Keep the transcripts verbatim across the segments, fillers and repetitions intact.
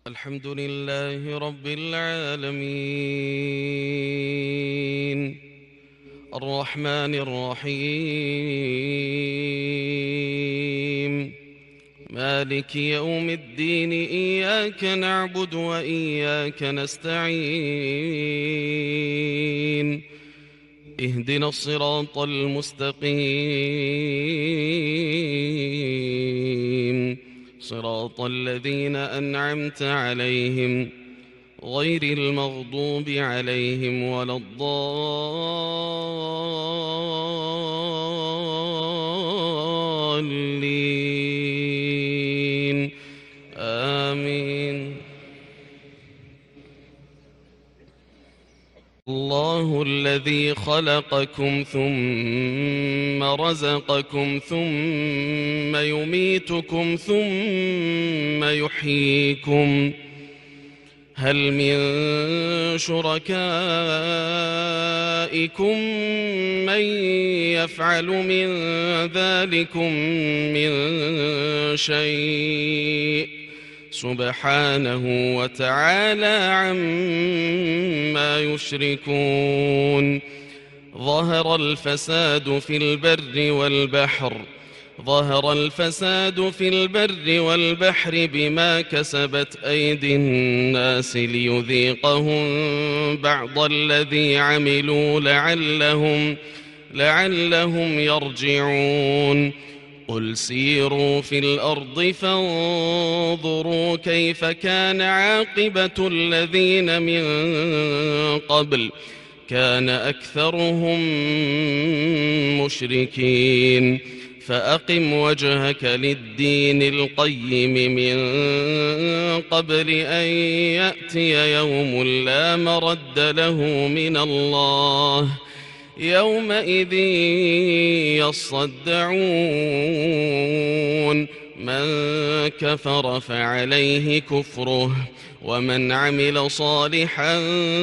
الحمد لله رب العالمين الرحمن الرحيم مالك يوم الدين إياك نعبد وإياك نستعين اهدنا الصراط المستقيم صراط الذين أنعمت عليهم غير المغضوب عليهم ولا الضالين آمين. الله الذي خلقكم ثم رزقكم ثم يميتكم ثم يحييكم هل من شركائكم من يفعل من ذلكم من شيء سبحانه وتعالى عما يشركون. ظهر الفساد في البر والبحر ظهر الفساد في البر والبحر بما كسبت أيدي الناس ليذيقهم بعض الذي عملوا لعلهم لعلهم يرجعون. قل سيروا في الأرض فانظروا كيف كان عاقبة الذين من قبل كان أكثرهم مشركين. فأقم وجهك للدين القيم من قبل أن يأتي يوم لا مرد له من الله يومئذ يصدعون. من كفر فعليه كفره ومن عمل صالحا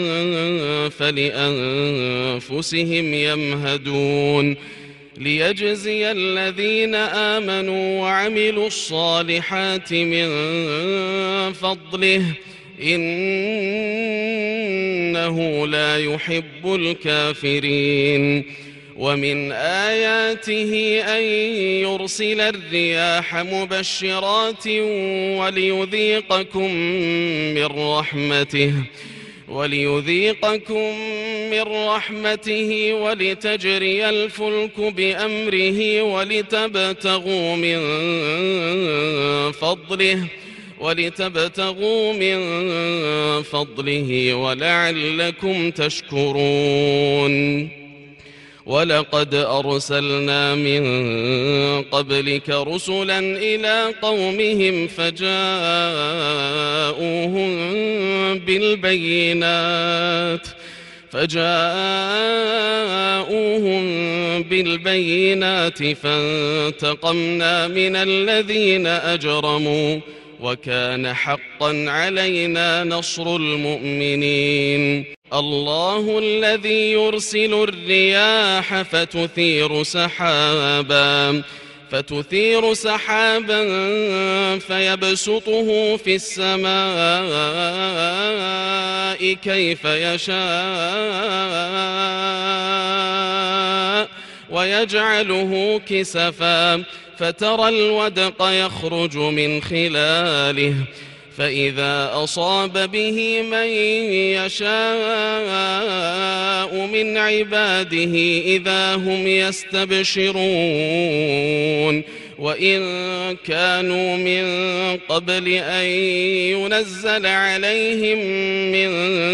فلأنفسهم يمهدون. ليجزي الذين آمنوا وعملوا الصالحات من فضله إنه لا يحب الكافرين. ومن آياته أن يرسل الرياح مبشرات وليذيقكم من رحمته وليذيقكم من رحمته ولتجري الفلك بأمره ولتبتغوا من فضله ولتبتغوا من فضله ولعلكم تشكرون. ولقد أرسلنا من قبلك رسلا إلى قومهم فجاءوهم بالبينات فجاءوهم بالبينات فانتقمنا من الذين أجرموا وكان حقا علينا نصر المؤمنين. الله الذي يرسل الرياح فتثير سحابا فتثير سحابا فيبسطه في السماء كيف يشاء ويجعله كسفا فترى الودق يخرج من خلاله فإذا أصاب به من يشاء من عباده إذا هم يستبشرون. وإن كانوا من قبل أن ينزل عليهم من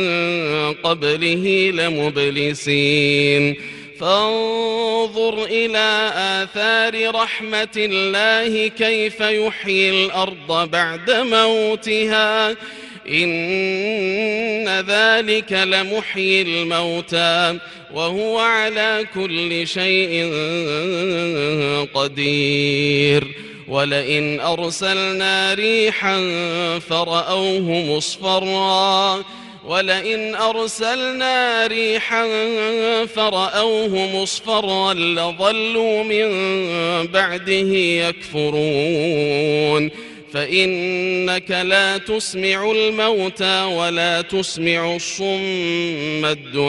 قبله لمبلسين. فانظر إلى آثار رحمة الله كيف يحيي الأرض بعد موتها إن ذلك لمحيي الموتى وهو على كل شيء قدير. ولئن أرسلنا ريحا فرأوه مصفرا ولئن أرسلنا ريحا فرأوه مصفرا لظلوا من بعده يكفرون فإنك لا تسمع الموتى ولا تسمع الصم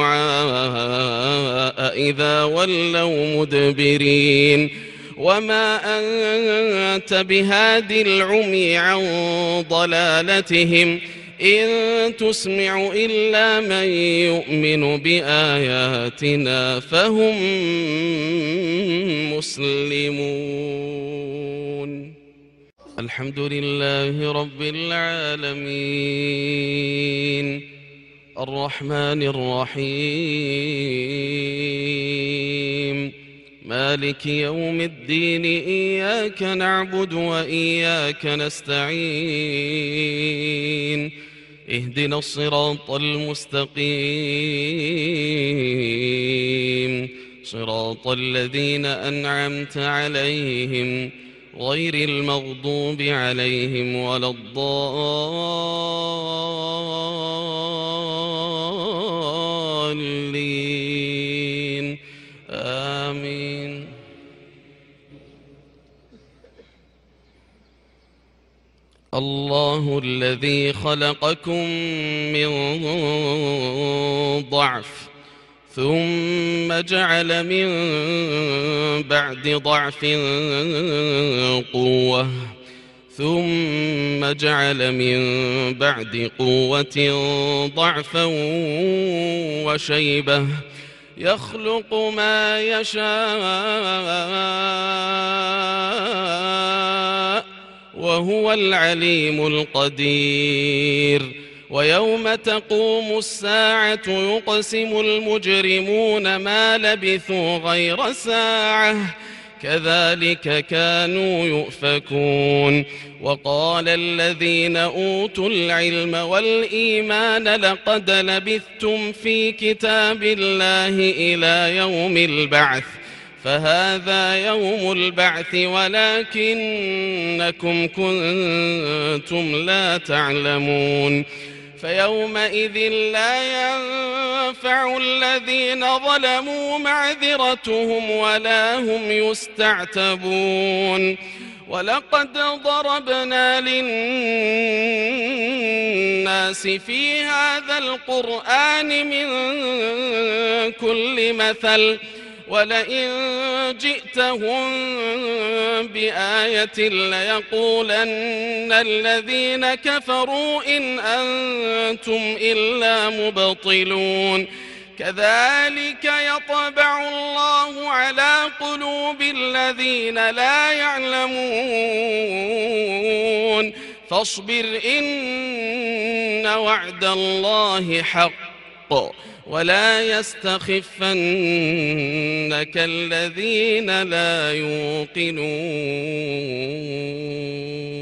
الدعاء إذا ولوا مدبرين وما أنت بهاد العمي عن ضلالتهم إن تسمع إلا من يؤمن بآياتنا فهم مسلمون. الحمد لله رب العالمين الرحمن الرحيم مالك يوم الدين إياك نعبد وإياك نستعين اهدنا الصراط المستقيم صراط الذين أنعمت عليهم غير المغضوب عليهم ولا الضالين آمين. الله الذي خلقكم من ضعف ثم جعل من بعد ضعف قوة ثم جعل من بعد قوة ضعفا وشيبة يخلق ما يشاء وهو العليم القدير. ويوم تقوم الساعة يقسم المجرمون ما لبثوا غير ساعة كذلك كانوا يؤفكون. وقال الذين أوتوا العلم والإيمان لقد لبثتم في كتاب الله إلى يوم البعث فهذا يوم البعث ولكنكم كنتم لا تعلمون. فيومئذ لا ينفع الذين ظلموا معذرتهم ولا هم يستعتبون. ولقد ضربنا للناس في هذا القرآن من كل مثل ولئن جئتهم بآية ليقولن الذين كفروا إن أنتم إلا مبطلون. كذلك يطبع الله على قلوب الذين لا يعلمون. فاصبر إن وعد الله حق ولا يستخفنك الذين لا يوقنون.